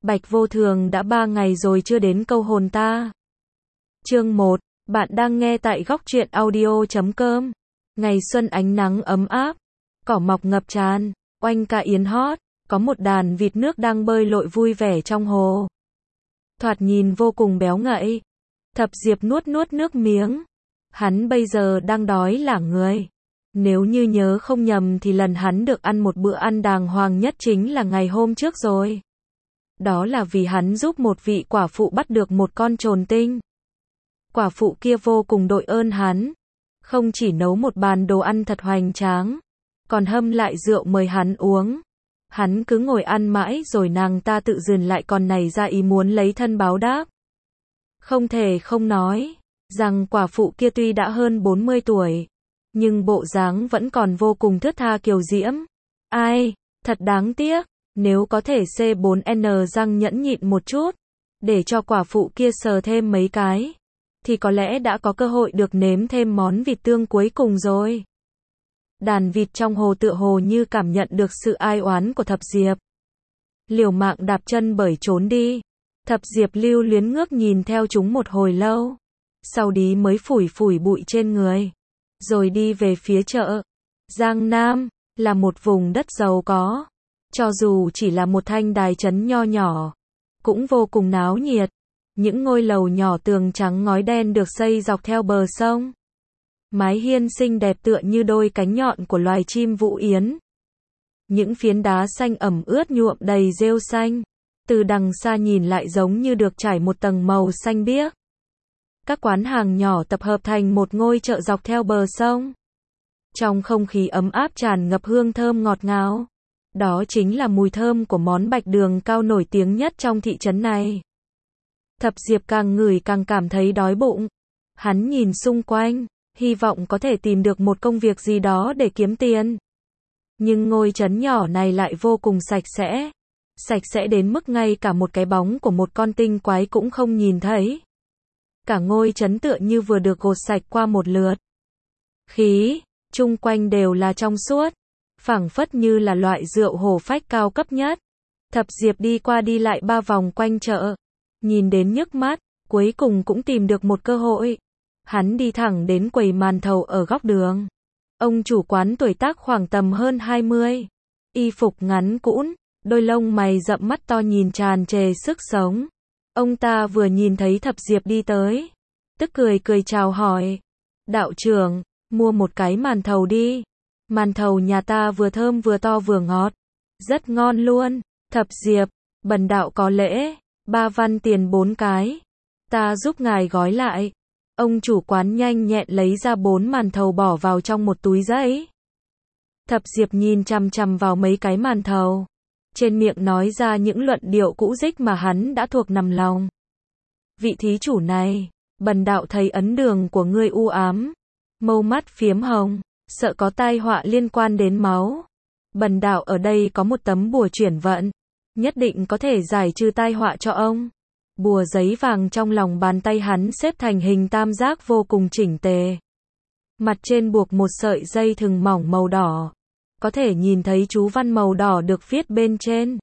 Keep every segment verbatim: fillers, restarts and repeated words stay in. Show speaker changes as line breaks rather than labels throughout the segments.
Bạch Vô Thường đã ba ngày rồi chưa đến câu hồn ta. Chương một, bạn đang nghe tại góc truyện audio chấm com. Ngày xuân ánh nắng ấm áp, cỏ mọc ngập tràn, oanh ca yến hót, có một đàn vịt nước đang bơi lội vui vẻ trong hồ. Thoạt nhìn vô cùng béo ngậy. Thập Diệp nuốt nuốt nước miếng. Hắn bây giờ đang đói lả người. Nếu như nhớ không nhầm thì lần hắn được ăn một bữa ăn đàng hoàng nhất chính là ngày hôm trước rồi. Đó là vì hắn giúp một vị quả phụ bắt được một con trồn tinh. Quả phụ kia vô cùng đội ơn hắn. Không chỉ nấu một bàn đồ ăn thật hoành tráng, còn hâm lại rượu mời hắn uống. Hắn cứ ngồi ăn mãi rồi nàng ta tự dừng lại còn nảy ra ý muốn lấy thân báo đáp. Không thể không nói rằng quả phụ kia tuy đã hơn bốn mươi tuổi, nhưng bộ dáng vẫn còn vô cùng thướt tha kiều diễm. Ai, thật đáng tiếc, nếu có thể C bốn N răng nhẫn nhịn một chút, để cho quả phụ kia sờ thêm mấy cái, thì có lẽ đã có cơ hội được nếm thêm món vịt tương cuối cùng rồi. Đàn vịt trong hồ tựa hồ như cảm nhận được sự ai oán của Thập Diệp. Liều mạng đạp chân bởi trốn đi. Thập Diệp lưu luyến ngước nhìn theo chúng một hồi lâu. Sau đó mới phủi phủi bụi trên người. Rồi đi về phía chợ. Giang Nam là một vùng đất giàu có. Cho dù chỉ là một thanh đài trấn nho nhỏ, cũng vô cùng náo nhiệt. Những ngôi lầu nhỏ tường trắng ngói đen được xây dọc theo bờ sông. Mái hiên xinh đẹp tựa như đôi cánh nhọn của loài chim vũ yến. Những phiến đá xanh ẩm ướt nhuộm đầy rêu xanh. Từ đằng xa nhìn lại giống như được trải một tầng màu xanh biếc. Các quán hàng nhỏ tập hợp thành một ngôi chợ dọc theo bờ sông. Trong không khí ấm áp tràn ngập hương thơm ngọt ngào. Đó chính là mùi thơm của món bạch đường cao nổi tiếng nhất trong thị trấn này. Thập Diệp càng ngửi càng cảm thấy đói bụng. Hắn nhìn xung quanh, hy vọng có thể tìm được một công việc gì đó để kiếm tiền. Nhưng ngôi trấn nhỏ này lại vô cùng sạch sẽ. Sạch sẽ đến mức ngay cả một cái bóng của một con tinh quái cũng không nhìn thấy. Cả ngôi trấn tựa như vừa được gột sạch qua một lượt. Khí, chung quanh đều là trong suốt. Phảng phất như là loại rượu hổ phách cao cấp nhất. Thập Diệp đi qua đi lại ba vòng quanh chợ. Nhìn đến nhức mắt, cuối cùng cũng tìm được một cơ hội. Hắn đi thẳng đến quầy màn thầu ở góc đường. Ông chủ quán tuổi tác khoảng tầm hơn hai mươi. Y phục ngắn cũn, đôi lông mày rậm mắt to nhìn tràn trề sức sống. Ông ta vừa nhìn thấy Thập Diệp đi tới, tức cười cười chào hỏi. Đạo trưởng, mua một cái màn thầu đi. Màn thầu nhà ta vừa thơm vừa to vừa ngọt. Rất ngon luôn. Thập Diệp, bần đạo có lễ. Ba văn tiền bốn cái. Ta giúp ngài gói lại. Ông chủ quán nhanh nhẹn lấy ra bốn màn thầu bỏ vào trong một túi giấy. Thập Diệp nhìn chằm chằm vào mấy cái màn thầu. Trên miệng nói ra những luận điệu cũ dích mà hắn đã thuộc nằm lòng. Vị thí chủ này, bần đạo thấy ấn đường của ngươi u ám. Mâu mắt phiếm hồng, sợ có tai họa liên quan đến máu. Bần đạo ở đây có một tấm bùa chuyển vận. Nhất định có thể giải trừ tai họa cho ông. Bùa giấy vàng trong lòng bàn tay hắn xếp thành hình tam giác vô cùng chỉnh tề. Mặt trên buộc một sợi dây thừng mỏng màu đỏ. Có thể nhìn thấy chú văn màu đỏ được viết bên trên.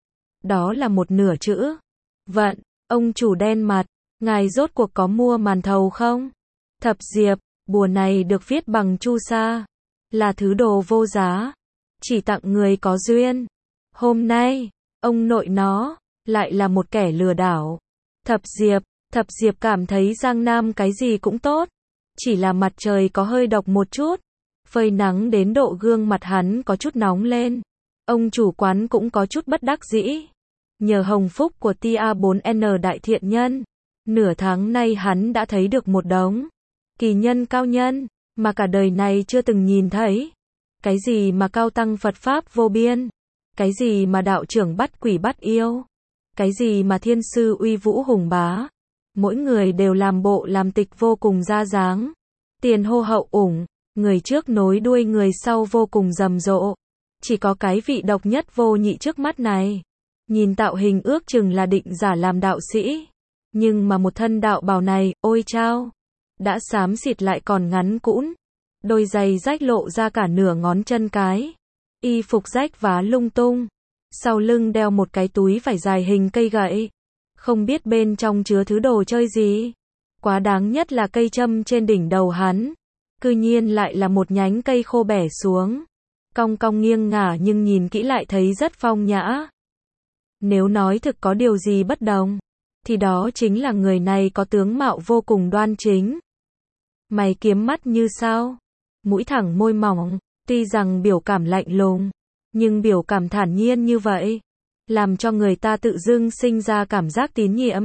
Đó là một nửa chữ. Vận, ông chủ đen mặt, ngài rốt cuộc có mua màn thầu không? Thập Diệp, bùa này được viết bằng chu sa. Là thứ đồ vô giá. Chỉ tặng người có duyên. Hôm nay, ông nội nó, lại là một kẻ lừa đảo. Thập Diệp, Thập Diệp cảm thấy Giang Nam cái gì cũng tốt. Chỉ là mặt trời có hơi độc một chút. Phơi nắng đến độ gương mặt hắn có chút nóng lên. Ông chủ quán cũng có chút bất đắc dĩ. Nhờ hồng phúc của T A bốn N đại thiện nhân. Nửa tháng nay hắn đã thấy được một đống kỳ nhân cao nhân, mà cả đời này chưa từng nhìn thấy. Cái gì mà cao tăng Phật Pháp vô biên. Cái gì mà đạo trưởng bắt quỷ bắt yêu. Cái gì mà thiên sư uy vũ hùng bá. Mỗi người đều làm bộ làm tịch vô cùng ra dáng. Tiền hô hậu ủng. Người trước nối đuôi người sau vô cùng rầm rộ. Chỉ có cái vị độc nhất vô nhị trước mắt này. Nhìn tạo hình ước chừng là định giả làm đạo sĩ. Nhưng mà một thân đạo bào này, ôi chao. Đã xám xịt lại còn ngắn cũn. Đôi giày rách lộ ra cả nửa ngón chân cái. Y phục rách vá lung tung. sau lưng đeo một cái túi vải dài hình cây gậy. Không biết bên trong chứa thứ đồ chơi gì. Quá đáng nhất là cây châm trên đỉnh đầu hắn. Cư nhiên lại là một nhánh cây khô bẻ xuống. Cong cong nghiêng ngả nhưng nhìn kỹ lại thấy rất phong nhã. Nếu nói thực có điều gì bất đồng, thì đó chính là người này có tướng mạo vô cùng đoan chính. Mày kiếm mắt như sao, mũi thẳng môi mỏng, tuy rằng biểu cảm lạnh lùng, nhưng biểu cảm thản nhiên như vậy, làm cho người ta tự dưng sinh ra cảm giác tín nhiệm.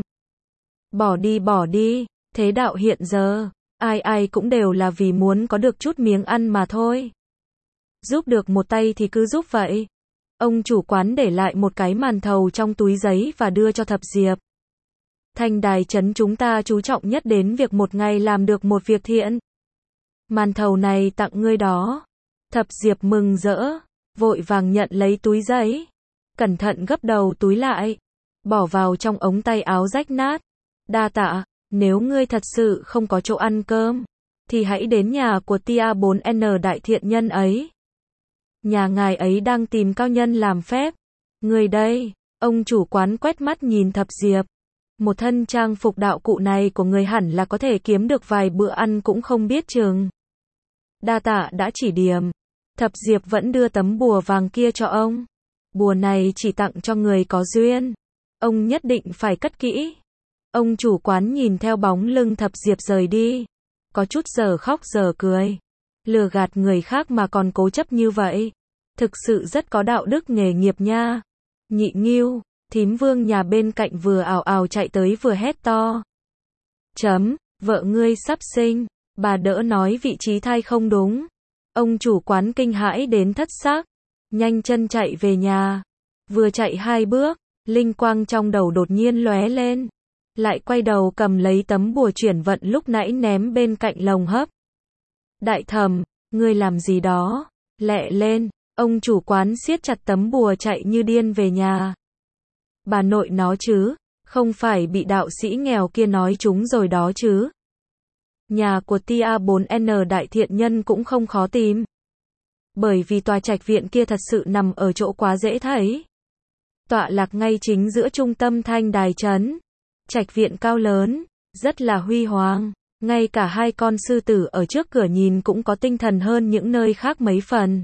Bỏ đi bỏ đi, thế đạo hiện giờ, ai ai cũng đều là vì muốn có được chút miếng ăn mà thôi. Giúp được một tay thì cứ giúp vậy. Ông chủ quán để lại một cái màn thầu trong túi giấy và đưa cho Thập Diệp. Thanh đài trấn chúng ta chú trọng nhất đến việc một ngày làm được một việc thiện. Màn thầu này tặng ngươi đó. Thập Diệp mừng rỡ, vội vàng nhận lấy túi giấy. Cẩn thận gấp đầu túi lại, bỏ vào trong ống tay áo rách nát. Đa tạ, nếu ngươi thật sự không có chỗ ăn cơm, thì hãy đến nhà của tia bốn N đại thiện nhân ấy. Nhà ngài ấy đang tìm cao nhân làm phép. Người đây, ông chủ quán quét mắt nhìn Thập Diệp. Một thân trang phục đạo cụ này của người hẳn là có thể kiếm được vài bữa ăn cũng không biết chừng. Đa tạ đã chỉ điểm. Thập Diệp vẫn đưa tấm bùa vàng kia cho ông. Bùa này chỉ tặng cho người có duyên. Ông nhất định phải cất kỹ. Ông chủ quán nhìn theo bóng lưng Thập Diệp rời đi. Có chút giờ khóc giờ cười. Lừa gạt người khác mà còn cố chấp như vậy. Thực sự rất có đạo đức nghề nghiệp nha. Nhị Nghiêu, thím Vương nhà bên cạnh vừa ào ào chạy tới vừa hét to. Chấm, vợ ngươi sắp sinh. Bà đỡ nói vị trí thai không đúng. Ông chủ quán kinh hãi đến thất xác. Nhanh chân chạy về nhà. Vừa chạy hai bước, linh quang trong đầu đột nhiên lóe lên. Lại quay đầu cầm lấy tấm bùa chuyển vận lúc nãy ném bên cạnh lồng hấp. Đại thẩm, ngươi làm gì đó? Lẹ lên, ông chủ quán siết chặt tấm bùa chạy như điên về nhà. Bà nội nó chứ, không phải bị đạo sĩ nghèo kia nói trúng rồi đó chứ. Nhà của tia bốn N đại thiện nhân cũng không khó tìm. Bởi vì tòa trạch viện kia thật sự nằm ở chỗ quá dễ thấy. Tọa lạc ngay chính giữa trung tâm Thanh đài trấn. Trạch viện cao lớn, rất là huy hoàng. Ngay cả hai con sư tử ở trước cửa nhìn cũng có tinh thần hơn những nơi khác mấy phần.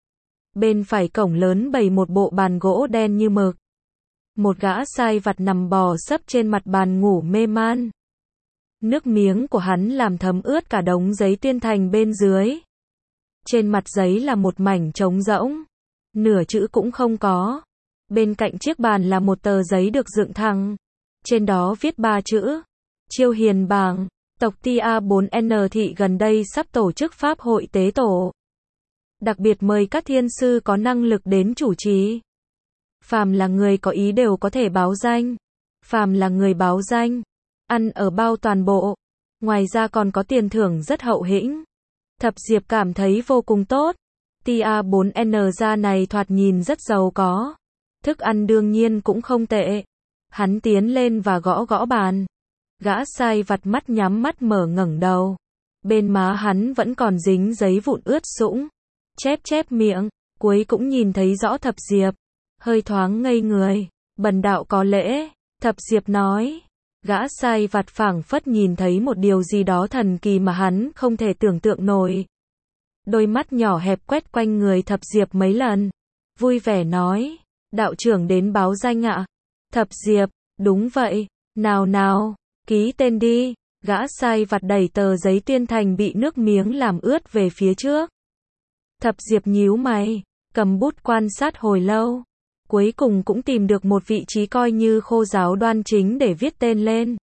Bên phải cổng lớn bày một bộ bàn gỗ đen như mực. Một gã sai vặt nằm bò sấp trên mặt bàn ngủ mê man. Nước miếng của hắn làm thấm ướt cả đống giấy tuyên thành bên dưới. Trên mặt giấy là một mảnh trống rỗng. Nửa chữ cũng không có. Bên cạnh chiếc bàn là một tờ giấy được dựng thẳng. Trên đó viết ba chữ. Chiêu hiền bảng. Tộc tia bốn N thị gần đây sắp tổ chức pháp hội tế tổ. Đặc biệt mời các thiên sư có năng lực đến chủ trì. Phàm là người có ý đều có thể báo danh. Phàm là người báo danh, ăn ở bao toàn bộ. Ngoài ra còn có tiền thưởng rất hậu hĩnh. Thập Diệp cảm thấy vô cùng tốt. tia bốn N gia này thoạt nhìn rất giàu có. Thức ăn đương nhiên cũng không tệ. Hắn tiến lên và gõ gõ bàn. Gã sai vặt mắt nhắm mắt mở ngẩng đầu. Bên má hắn vẫn còn dính giấy vụn ướt sũng. Chép chép miệng, cuối cũng nhìn thấy rõ Thập Diệp. Hơi thoáng ngây người. Bần đạo có lễ, Thập Diệp nói. Gã sai vặt phảng phất nhìn thấy một điều gì đó thần kỳ mà hắn không thể tưởng tượng nổi. Đôi mắt nhỏ hẹp quét quanh người Thập Diệp mấy lần. Vui vẻ nói, đạo trưởng đến báo danh ạ. Thập Diệp, đúng vậy, nào nào, ký tên đi. Gã sai vặt đẩy tờ giấy tuyên thành bị nước miếng làm ướt về phía trước. Thập Diệp nhíu mày, cầm bút quan sát hồi lâu. Cuối cùng cũng tìm được một vị trí coi như khô giáo đoan chính để viết tên lên.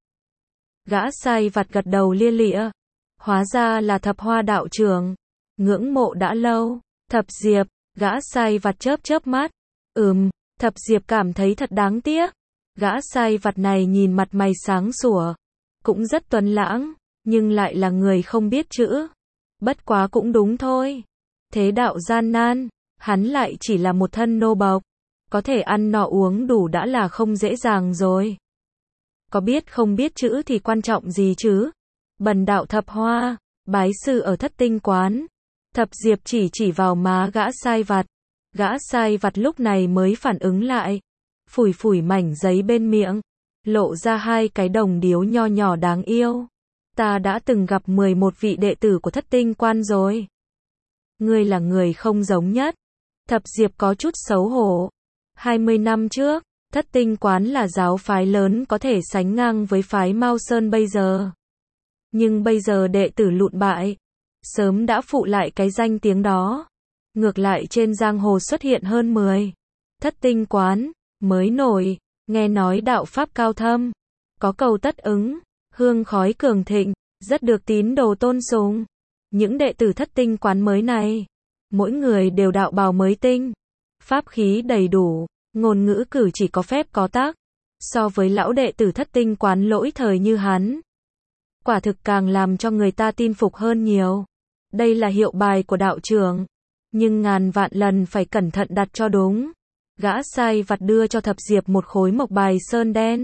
Gã sai vặt gật đầu lia lịa. Hóa ra là Thập Hoa đạo trưởng. Ngưỡng mộ đã lâu. Thập Diệp, gã sai vặt chớp chớp mắt. Ừm, Thập Diệp cảm thấy thật đáng tiếc. Gã sai vặt này nhìn mặt mày sáng sủa. Cũng rất tuấn lãng, nhưng lại là người không biết chữ. Bất quá cũng đúng thôi. Thế đạo gian nan, hắn lại chỉ là một thân nô bộc. Có thể ăn no uống đủ đã là không dễ dàng rồi. Có biết không biết chữ thì quan trọng gì chứ? Bần đạo Thập Hoa, bái sư ở Thất Tinh quán. Thập Diệp chỉ chỉ vào má gã sai vặt. Gã sai vặt lúc này mới phản ứng lại, phủi phủi mảnh giấy bên miệng, lộ ra hai cái đồng điếu nho nhỏ đáng yêu. Ta đã từng gặp mười một vị đệ tử của Thất Tinh Quan rồi. Ngươi là người không giống nhất. Thập Diệp có chút xấu hổ. hai mươi năm trước, Thất Tinh Quán là giáo phái lớn có thể sánh ngang với phái Mao Sơn bây giờ. Nhưng bây giờ đệ tử lụn bại, sớm đã phụ lại cái danh tiếng đó. Ngược lại trên giang hồ xuất hiện hơn mười Thất Tinh Quán, mới nổi, nghe nói đạo pháp cao thâm, có cầu tất ứng, hương khói cường thịnh, rất được tín đồ tôn sùng. Những đệ tử Thất Tinh Quán mới này, mỗi người đều đạo bào mới tinh, pháp khí đầy đủ, ngôn ngữ cử chỉ có phép có tắc. So với lão đệ tử Thất Tinh Quán lỗi thời như hắn, quả thực càng làm cho người ta tin phục hơn nhiều. Đây là hiệu bài của đạo trưởng, nhưng ngàn vạn lần phải cẩn thận đặt cho đúng. Gã sai vặt đưa cho Thập Diệp một khối mộc bài sơn đen.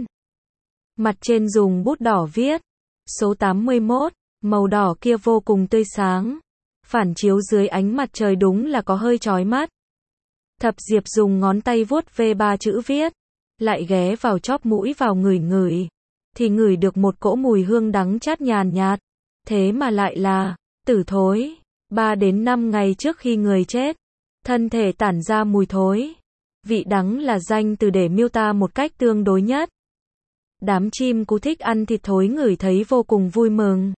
Mặt trên dùng bút đỏ viết số tám mươi mốt, màu đỏ kia vô cùng tươi sáng, phản chiếu dưới ánh mặt trời đúng là có hơi chói mắt. Thập Diệp dùng ngón tay vuốt ve ba chữ viết, lại ghé vào chóp mũi vào ngửi ngửi, thì ngửi được một cỗ mùi hương đắng chát nhàn nhạt, thế mà lại là tử thối. Ba đến năm ngày trước khi người chết, thân thể tản ra mùi thối. Vị đắng là danh từ để miêu tả một cách tương đối nhất. Đám chim cú thích ăn thịt thối ngửi thấy vô cùng vui mừng.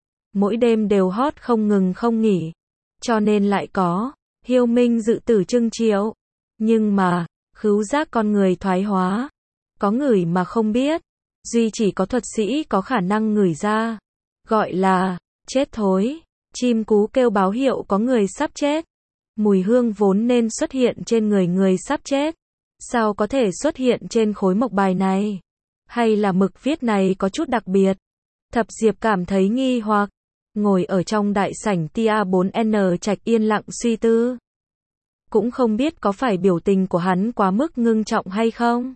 Mỗi đêm đều hót không ngừng không nghỉ. Cho nên lại có hiêu minh dự tử trưng triệu. Nhưng mà, khứu giác con người thoái hóa. Có ngửi mà không biết. Duy chỉ có thuật sĩ có khả năng ngửi ra. Gọi là chết thối. Chim cú kêu báo hiệu có người sắp chết. Mùi hương vốn nên xuất hiện trên người người sắp chết, sao có thể xuất hiện trên khối mộc bài này? Hay là mực viết này có chút đặc biệt? Thập Diệp cảm thấy nghi hoặc, ngồi ở trong đại sảnh T A bốn N Trạch yên lặng suy tư. Cũng không biết có phải biểu tình của hắn quá mức ngưng trọng hay không,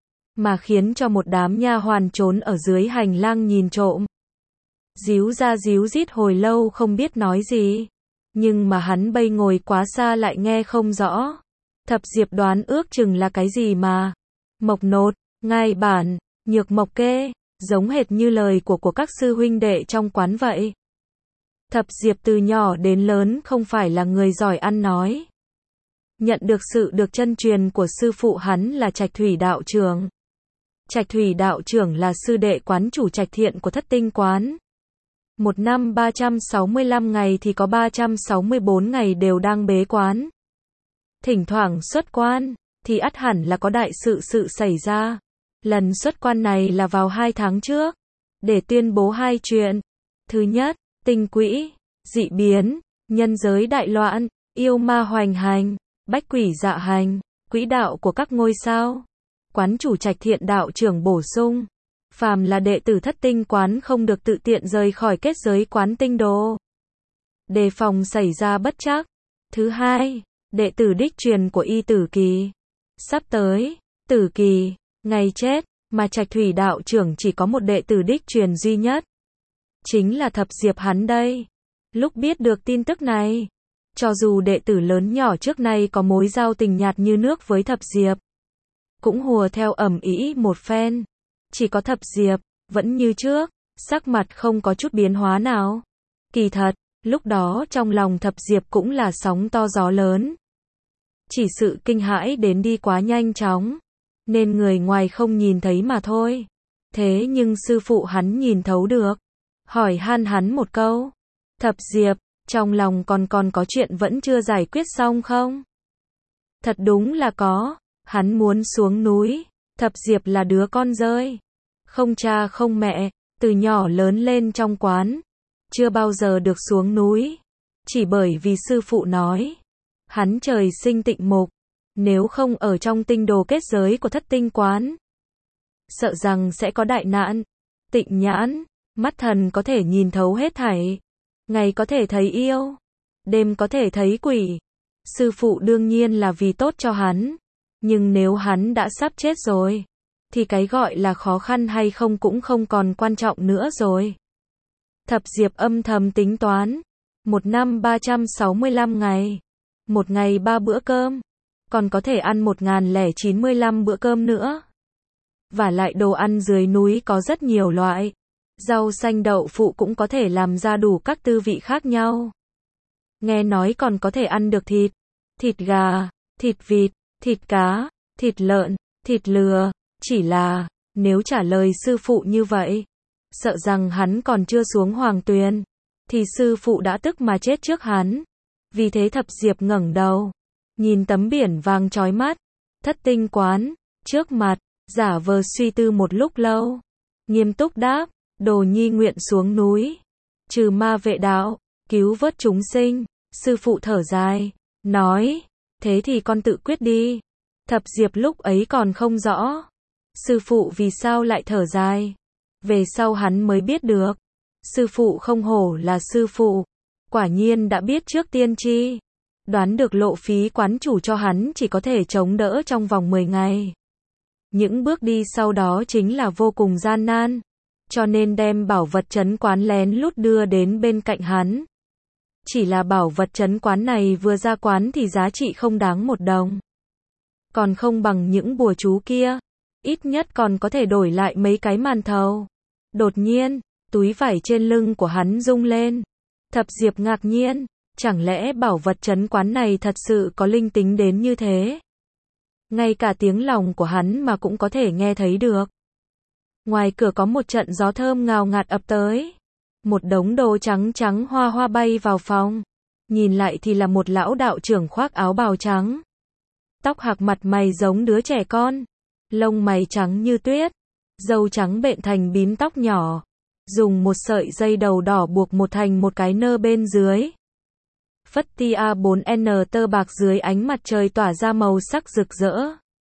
mà khiến cho một đám nha hoàn trốn ở dưới hành lang nhìn trộm. Díu ra díu dít hồi lâu không biết nói gì. Nhưng mà hắn bây ngồi quá xa lại nghe không rõ. Thập Diệp đoán ước chừng là cái gì mà. Mộc nột, ngai bản, nhược mộc kê, giống hệt như lời của của các sư huynh đệ trong quán vậy. Thập Diệp từ nhỏ đến lớn không phải là người giỏi ăn nói. Nhận được sự được chân truyền của sư phụ hắn là Trạch Thủy đạo trưởng. Trạch Thủy đạo trưởng là sư đệ quán chủ Trạch Thiện của Thất Tinh Quán. Một năm ba trăm sáu mươi lăm ngày thì có ba trăm sáu mươi bốn ngày đều đang bế quán. Thỉnh thoảng xuất quan, thì ắt hẳn là có đại sự sự xảy ra. Lần xuất quan này là vào hai tháng trước, để tuyên bố hai chuyện. Thứ nhất, tinh quỹ, dị biến, nhân giới đại loạn, yêu ma hoành hành, bách quỷ dạ hành, quỹ đạo của các ngôi sao. Quán chủ Trạch Thiện đạo trưởng bổ sung, phàm là đệ tử Thất Tinh Quán không được tự tiện rời khỏi kết giới quán tinh đồ, đề phòng xảy ra bất trắc. Thứ hai, đệ tử đích truyền của Y Tử Kỳ. Sắp tới, Tử Kỳ, ngày chết, mà Trạch Thủy đạo trưởng chỉ có một đệ tử đích truyền duy nhất. Chính là Thập Diệp hắn đây. Lúc biết được tin tức này, cho dù đệ tử lớn nhỏ trước nay có mối giao tình nhạt như nước với Thập Diệp, cũng hùa theo ầm ĩ một phen. Chỉ có Thập Diệp, vẫn như trước, sắc mặt không có chút biến hóa nào. Kỳ thật, lúc đó trong lòng Thập Diệp cũng là sóng to gió lớn. Chỉ sự kinh hãi đến đi quá nhanh chóng, nên người ngoài không nhìn thấy mà thôi. Thế nhưng sư phụ hắn nhìn thấu được, hỏi han hắn một câu. Thập Diệp, trong lòng còn còn có chuyện vẫn chưa giải quyết xong không? Thật đúng là có, hắn muốn xuống núi. Thập Diệp là đứa con rơi, không cha không mẹ, từ nhỏ lớn lên trong quán, chưa bao giờ được xuống núi. Chỉ bởi vì sư phụ nói, hắn trời sinh tịnh mục, nếu không ở trong tinh đồ kết giới của Thất Tinh Quán, sợ rằng sẽ có đại nạn. Tịnh nhãn, mắt thần có thể nhìn thấu hết thảy, ngày có thể thấy yêu, đêm có thể thấy quỷ. Sư phụ đương nhiên là vì tốt cho hắn, nhưng nếu hắn đã sắp chết rồi, thì cái gọi là khó khăn hay không cũng không còn quan trọng nữa rồi. Thập Diệp âm thầm tính toán, một năm ba trăm sáu mươi lăm ngày, một ngày ba bữa cơm, còn có thể ăn một nghìn lẻ chín mươi lăm bữa cơm nữa. Và lại đồ ăn dưới núi có rất nhiều loại. Rau xanh đậu phụ cũng có thể làm ra đủ các tư vị khác nhau. Nghe nói còn có thể ăn được thịt, thịt gà, thịt vịt, thịt cá, thịt lợn, thịt lừa. Chỉ là, nếu trả lời sư phụ như vậy, sợ rằng hắn còn chưa xuống hoàng tuyền, thì sư phụ đã tức mà chết trước hắn. Vì thế Thập Diệp ngẩng đầu, nhìn tấm biển vàng chói mắt, Thất Tinh Quán, trước mặt, giả vờ suy tư một lúc lâu. Nghiêm túc đáp, Đồ nhi nguyện xuống núi, trừ ma vệ đạo, cứu vớt chúng sinh. Sư phụ thở dài, nói, thế thì con tự quyết đi. Thập Diệp lúc ấy còn không rõ, sư phụ vì sao lại thở dài. Về sau hắn mới biết được, sư phụ không hổ là sư phụ, quả nhiên đã biết trước tiên tri, đoán được lộ phí quán chủ cho hắn chỉ có thể chống đỡ trong vòng mười ngày. Những bước đi sau đó chính là vô cùng gian nan, cho nên đem bảo vật trấn quán lén lút đưa đến bên cạnh hắn. Chỉ là bảo vật trấn quán này vừa ra quán thì giá trị không đáng một đồng. Còn không bằng những bùa chú kia, ít nhất còn có thể đổi lại mấy cái màn thầu. Đột nhiên, túi vải trên lưng của hắn rung lên. Thập Diệp ngạc nhiên, chẳng lẽ bảo vật trấn quán này thật sự có linh tính đến như thế? Ngay cả tiếng lòng của hắn mà cũng có thể nghe thấy được. Ngoài cửa có một trận gió thơm ngào ngạt ập tới. Một đống đồ trắng trắng hoa hoa bay vào phòng. Nhìn lại thì là một lão đạo trưởng khoác áo bào trắng. Tóc hạc mặt mày giống đứa trẻ con. Lông mày trắng như tuyết. Râu trắng bện thành bím tóc nhỏ. Dùng một sợi dây đầu đỏ buộc một thành một cái nơ bên dưới. Phất ti a bốn en tơ bạc dưới ánh mặt trời tỏa ra màu sắc rực rỡ.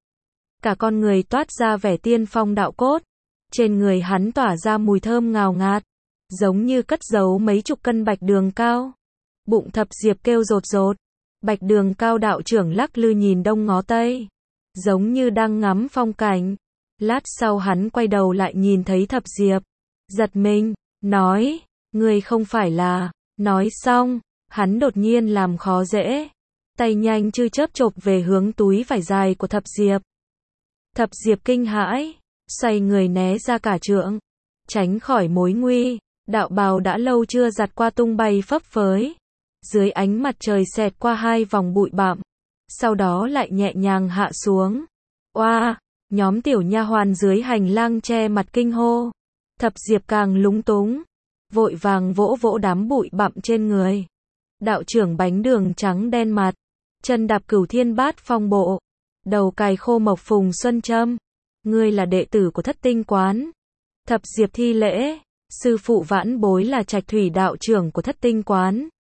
Cả con người toát ra vẻ tiên phong đạo cốt. Trên người hắn tỏa ra mùi thơm ngào ngạt, giống như cất giấu mấy chục cân bạch đường cao. Bụng Thập Diệp kêu rột rột. Bạch đường cao đạo trưởng lắc lư nhìn đông ngó tây, giống như đang ngắm phong cảnh. Lát sau hắn quay đầu lại nhìn thấy Thập Diệp, giật mình, nói, ngươi không phải là... Nói xong, hắn đột nhiên làm khó dễ, tay nhanh chư chớp chộp về hướng túi vải dài của Thập Diệp. Thập Diệp kinh hãi, xoay người né ra cả trượng, tránh khỏi mối nguy. Đạo bào đã lâu chưa giặt qua tung bay phấp phới, dưới ánh mặt trời xẹt qua hai vòng bụi bặm, sau đó lại nhẹ nhàng hạ xuống. Oa, wow, nhóm tiểu nha hoàn dưới hành lang che mặt kinh hô. Thập Diệp càng lúng túng, vội vàng vỗ vỗ đám bụi bặm trên người. Đạo trưởng bánh đường trắng đen mặt, chân đạp cửu thiên bát phong bộ, đầu cài khô mộc phùng xuân châm. Ngươi là đệ tử của Thất Tinh Quán. Thập Diệp thi lễ, sư phụ vãn bối là Trạch Thủy đạo trưởng của Thất Tinh Quán.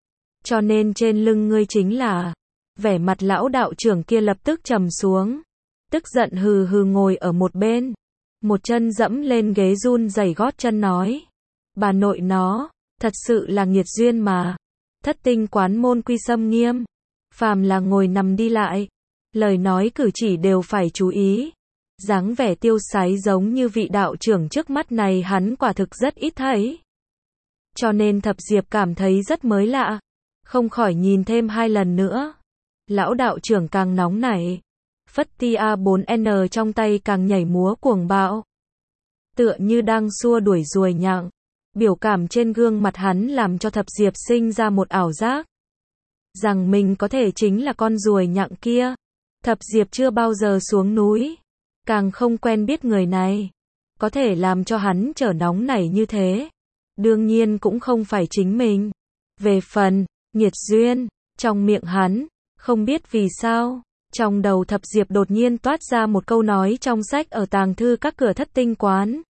Cho nên trên lưng ngươi chính là... Vẻ mặt lão đạo trưởng kia lập tức trầm xuống, tức giận hừ hừ ngồi ở một bên, một chân dẫm lên ghế run rẩy gót chân nói, bà nội nó, thật sự là nghiệt duyên mà. Thất Tinh Quán môn quy xâm nghiêm, phàm là ngồi nằm đi lại, lời nói cử chỉ đều phải chú ý. Dáng vẻ tiêu sái giống như vị đạo trưởng trước mắt này hắn quả thực rất ít thấy. Cho nên Thập Diệp cảm thấy rất mới lạ, không khỏi nhìn thêm hai lần nữa. Lão đạo trưởng càng nóng nảy, phất ti a bốn en trong tay càng nhảy múa cuồng bạo, tựa như đang xua đuổi ruồi nhặng. Biểu cảm trên gương mặt hắn làm cho Thập Diệp sinh ra một ảo giác, rằng mình có thể chính là con ruồi nhặng kia. Thập Diệp chưa bao giờ xuống núi, càng không quen biết người này, có thể làm cho hắn trở nóng nảy như thế, đương nhiên cũng không phải chính mình. Về phần nghiệt duyên, trong miệng hắn, không biết vì sao, trong đầu Thập Diệp đột nhiên toát ra một câu nói trong sách ở tàng thư các cửa Thất Tinh Quán.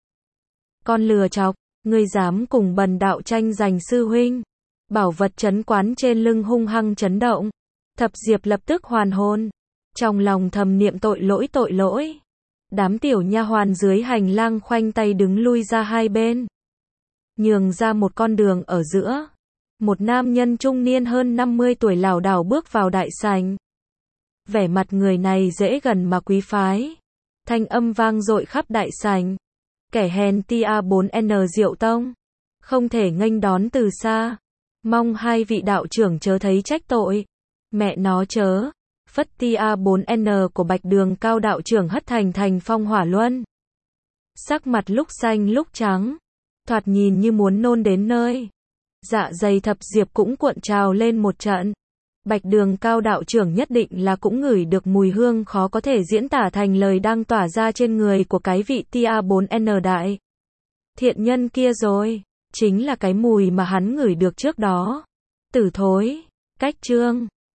Con lừa chọc, ngươi dám cùng bần đạo tranh giành sư huynh. Bảo vật trấn quán trên lưng hung hăng chấn động. Thập Diệp lập tức hoàn hồn, trong lòng thầm niệm tội lỗi tội lỗi. Đám tiểu nha hoàn dưới hành lang khoanh tay đứng lui ra hai bên, nhường ra một con đường ở giữa. Một nam nhân trung niên hơn năm mươi tuổi lảo đảo bước vào đại sảnh. Vẻ mặt người này dễ gần mà quý phái. Thanh âm vang dội khắp đại sảnh. Kẻ hèn ti a bốn en Diệu Tông, không thể nghênh đón từ xa. Mong hai vị đạo trưởng chớ thấy trách tội. Mẹ nó chớ. phất tia bốn N của Bạch Đường Cao đạo trưởng hất thành thành phong hỏa luân. Sắc mặt lúc xanh lúc trắng, thoạt nhìn như muốn nôn đến nơi. Dạ dày thập diệp cũng cuộn trào lên một trận. Bạch Đường Cao đạo trưởng nhất định là cũng ngửi được mùi hương khó có thể diễn tả thành lời đang tỏa ra trên người của cái vị tia bốn N đại thiện nhân kia rồi. Chính là cái mùi mà hắn ngửi được trước đó. Tử thối, cách chương.